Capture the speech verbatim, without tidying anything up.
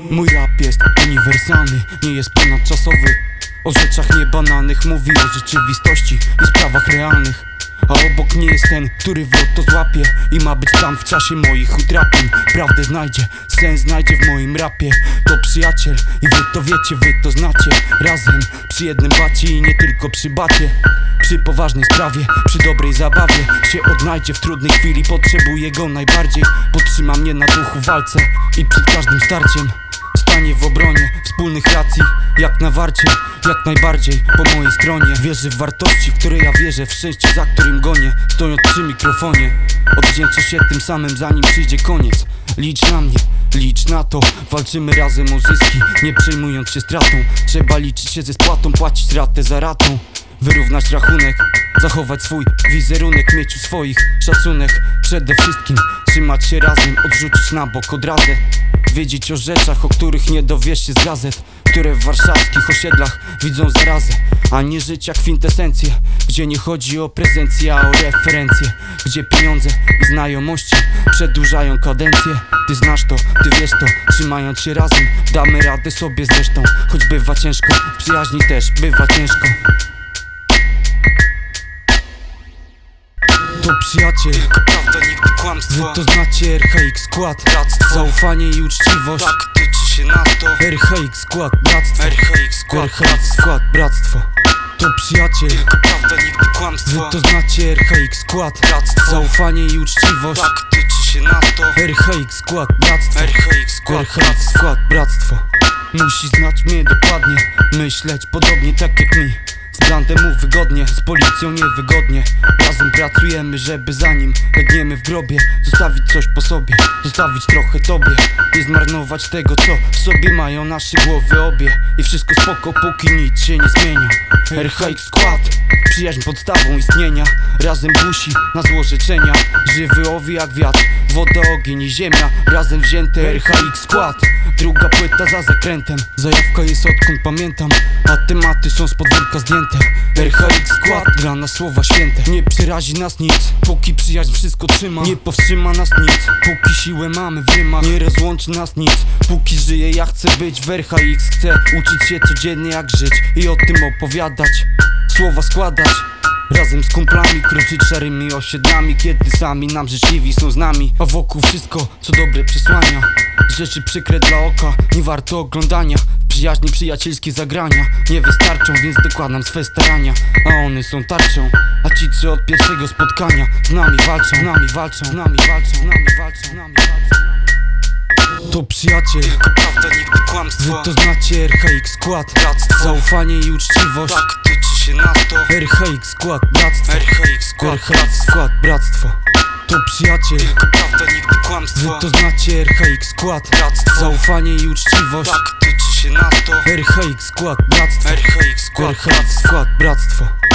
Mój rap jest uniwersalny, nie jest ponadczasowy. O rzeczach niebananych mówi o rzeczywistości i sprawach realnych. A obok mnie jest ten, który w to złapie i ma być tam w czasie moich utrapień. Prawdę znajdzie, sens znajdzie w moim rapie. To przyjaciel i wy to wiecie, wy to znacie. Razem przy jednym bacie i nie tylko przy bacie. Przy poważnej sprawie, przy dobrej zabawie się odnajdzie w trudnej chwili, potrzebuję go najbardziej. Podtrzyma mnie na duchu w walce i przed każdym starciem stanie w obronie wspólnych racji, jak na warcie, jak najbardziej po mojej stronie. Wierzy w wartości, w które ja wierzę, w szczęście, za którym gonię. Stojąc przy mikrofonie, odwdzięczę się tym samym, zanim przyjdzie koniec. Licz na mnie, licz na to, walczymy razem o zyski, nie przejmując się stratą. Trzeba liczyć się ze spłatą, płacić ratę za ratą, wyrównać rachunek, zachować swój wizerunek, mieć u swoich szacunek. Przede wszystkim trzymać się razem, odrzucić na bok odrazę. Wiedzieć o rzeczach, o których nie dowiesz się z gazet, które w warszawskich osiedlach widzą zarazę. A nie żyć jak kwintesencję, gdzie nie chodzi o prezencję, a o referencje, gdzie pieniądze i znajomości przedłużają kadencję. Ty znasz to, ty wiesz to, trzymając się razem damy radę sobie zresztą. Choć bywa ciężko, w przyjaźni też bywa ciężko. To przyjaciel, tylko prawda, nigdy kłamstwo. Wy to znacie R H X skład, bractwo, zaufanie i uczciwość. Tak tyczy się nas to R H X skład, bractwo, R H X skład, R H X skład, bractwo. To przyjaciel, tylko prawda, nigdy kłamstwo. Wy to znacie R H X skład, bractwo, zaufanie i uczciwość. Tak tyczy się nas to R H X skład, bractwo, R H X skład, R H X skład, bractwo. Musi znać mnie dokładnie, myśleć podobnie tak jak mi. Z brandem mu wygodnie, z policją niewygodnie. Razem pracujemy, żeby zanim legniemy w grobie zostawić coś po sobie, zostawić trochę tobie. Nie zmarnować tego, co w sobie mają nasze głowy obie. I wszystko spoko, póki nic się nie zmienia. R H X skład, przyjaźń podstawą istnienia. Razem busi na złorzeczenia, żywy owi jak wiatr, woda, ogień i ziemia. Razem wzięte R H X skład, druga płyta za zakrętem. Zajawka jest odkąd pamiętam, a tematy są z podwórka zdjęte. R H X skład, dla nas słowa święte. Nie przerazi nas nic, póki przyjaźń wszystko trzyma. Nie powstrzyma nas nic, póki siłę mamy w rymach. Nie rozłączy nas nic, póki żyję ja chcę być w R H X. Chcę uczyć się codziennie jak żyć i o tym opowiadać, słowa składać. Razem z kumplami kroczyć szarymi osiedlami, kiedy sami nam życzliwi są z nami. A wokół wszystko, co dobre przesłania. Rzeczy przykre dla oka, nie warto oglądania. W przyjaźni przyjacielskie zagrania nie wystarczą, więc dokładam swe starania. A one są tarczą, a ci co od pierwszego spotkania z nami walczą, z nami walczą, z nami walczą, z nami walczą, z nami walczą. To przyjaciel, tylko prawda, nigdy kłamstwo. Wy to znacie R H X skład, bractwo, zaufanie i uczciwość. Tak tyczy się nas to R H X skład, bractwo, R H X skład, R H X skład, bractwo. To przyjaciel, tylko prawda, nigdy kłamstwo. Wy to znacie R H X skład, bractwo, zaufanie i uczciwość. Tak tyczy się nas to R H X skład, bractwo, R H X skład, R H X skład, bractwo.